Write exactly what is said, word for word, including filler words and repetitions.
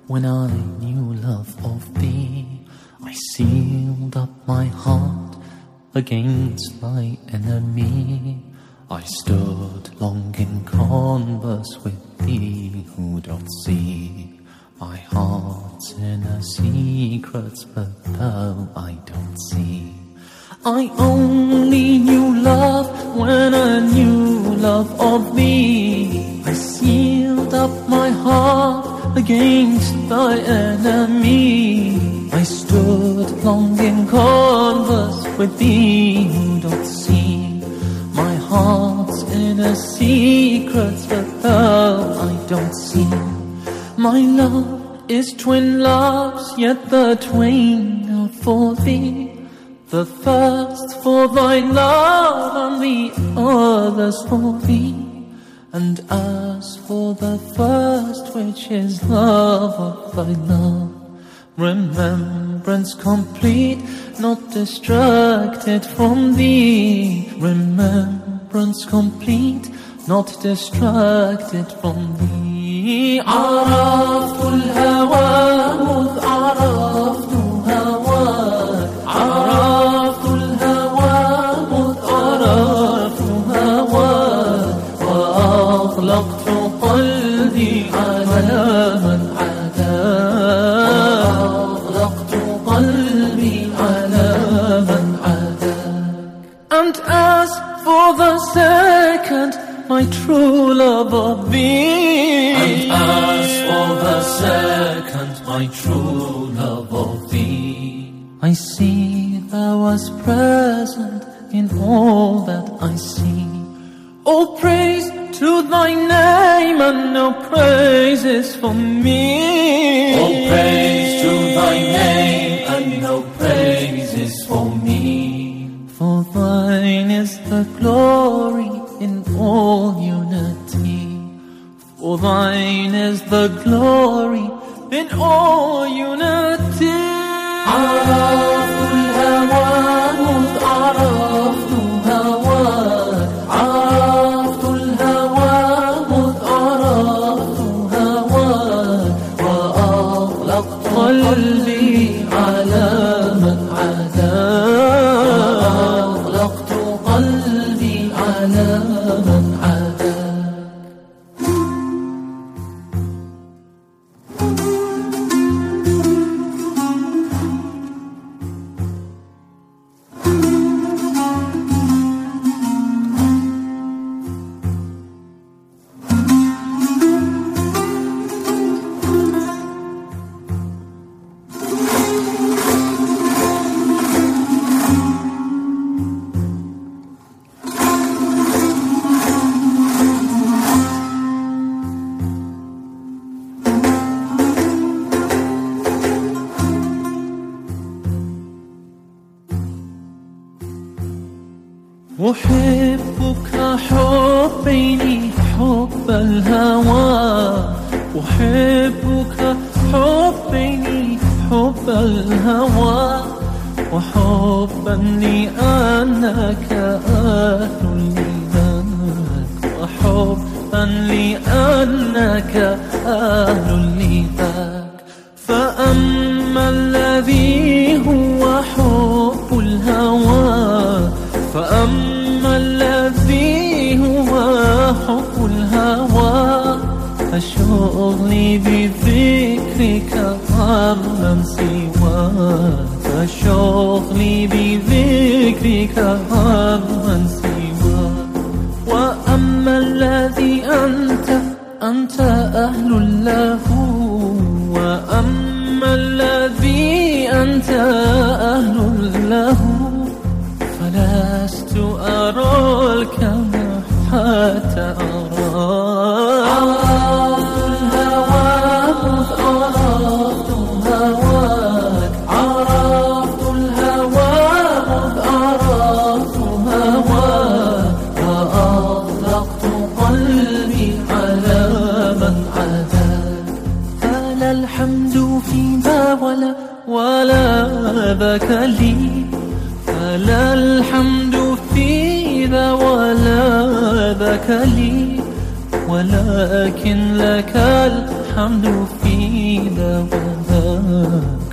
When I knew love of thee, I sealed up my heart against my enemy. I stood long in converse with thee, who doth see my heart's inner secrets, but thou I don't see. I only knew love when I knew love of thee. I sealed up my heart against thy enemy. I stood long in converse with thee, who doth see my heart's inner secrets, but thou I don't see. My love is twin loves, yet the twain are for thee. The first for thy love, and the others for thee. And as for the first, which is love of thy love, remembrance complete, not distracted from thee. Remembrance complete, not distracted from thee. عرفت الهوى مذ عرفت هواك. عرفت الهوى مذ عرفت هواك. وأغلقت قلبي على من عداك. وأغلقت قلبي على من عداك. And as for the second, my true love of thee. And as for the second, my true love of thee, I see thou was present in all that I see. All praise to thy name, and no praises for me. All praise to thy name, and no praises for me. For thine is the glory in all unity. For thine is the glory in all unity. عرفت الهوى مذ عرفت هواك. عرفت الهوى مذ عرفت هواك. وأغلقت قلبي على من عداك. وأغلقت قلبي على من عداك. أحبك حبيني حب الهوى. أحبك حبيني حب الهوى. وحبا لأنك أهل لذاك. وحبا لأنك أهل لذاك. فأما الذي هو حب الهوى، فأما الذي هو حب الهوى، فشغلي بذكرك عمن سواك. فشغلي بذكرك عمن سواك. وأما الذي أنت أنت أهل له. وأما الذي أنت أهل له، فلست أرى الكمح حتى أراك. عرفت الهوى مذ عرفت هواك. عرفت الهوى مذ عرفت هواك. وأغلقت قلبي على من عداك. فلا الحمد في ذا ولا ولا ذاك لي. فلا الحمد في ذا ولا ذاك لي. ولكن لك الحمد في ذا الهوى.